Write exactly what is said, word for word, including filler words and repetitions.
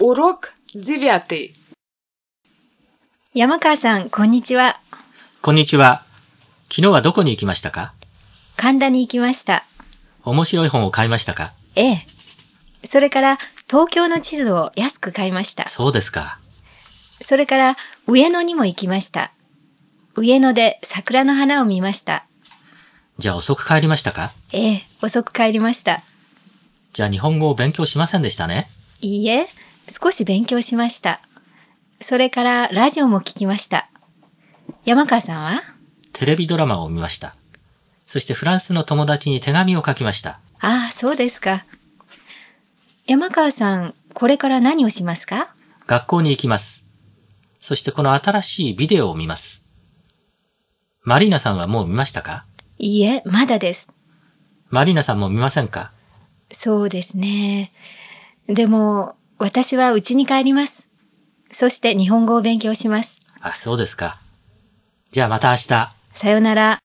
Урок девятый. 山川さん、こんにちは。 こんにちは。昨日はどこに行きましたか？ 神田に行きました。 面白い本を買いましたか？ ええ。それから東京の地図を安く買いました。 そうですか。 それから上野にも行きました。上野で桜の花を見ました。 じゃあ遅く帰りましたか？ ええ、遅く帰りました。 じゃあ日本語を勉強しませんでしたね。 いいえ、少し勉強しました。それからラジオも聞きました。山川さんは？ テレビドラマを見ました。そしてフランスの友達に手紙を書きました。 ああ、そうですか。山川さん、これから何をしますか？ 学校に行きます。そしてこの新しいビデオを見ます。マリーナさんはもう見ましたか？ いいえ、まだです。 マリーナさんも見ませんか？ そうですね。でも、私は家に帰ります。そして日本語を勉強します。 あ、そうですか。じゃあまた明日。 さよなら。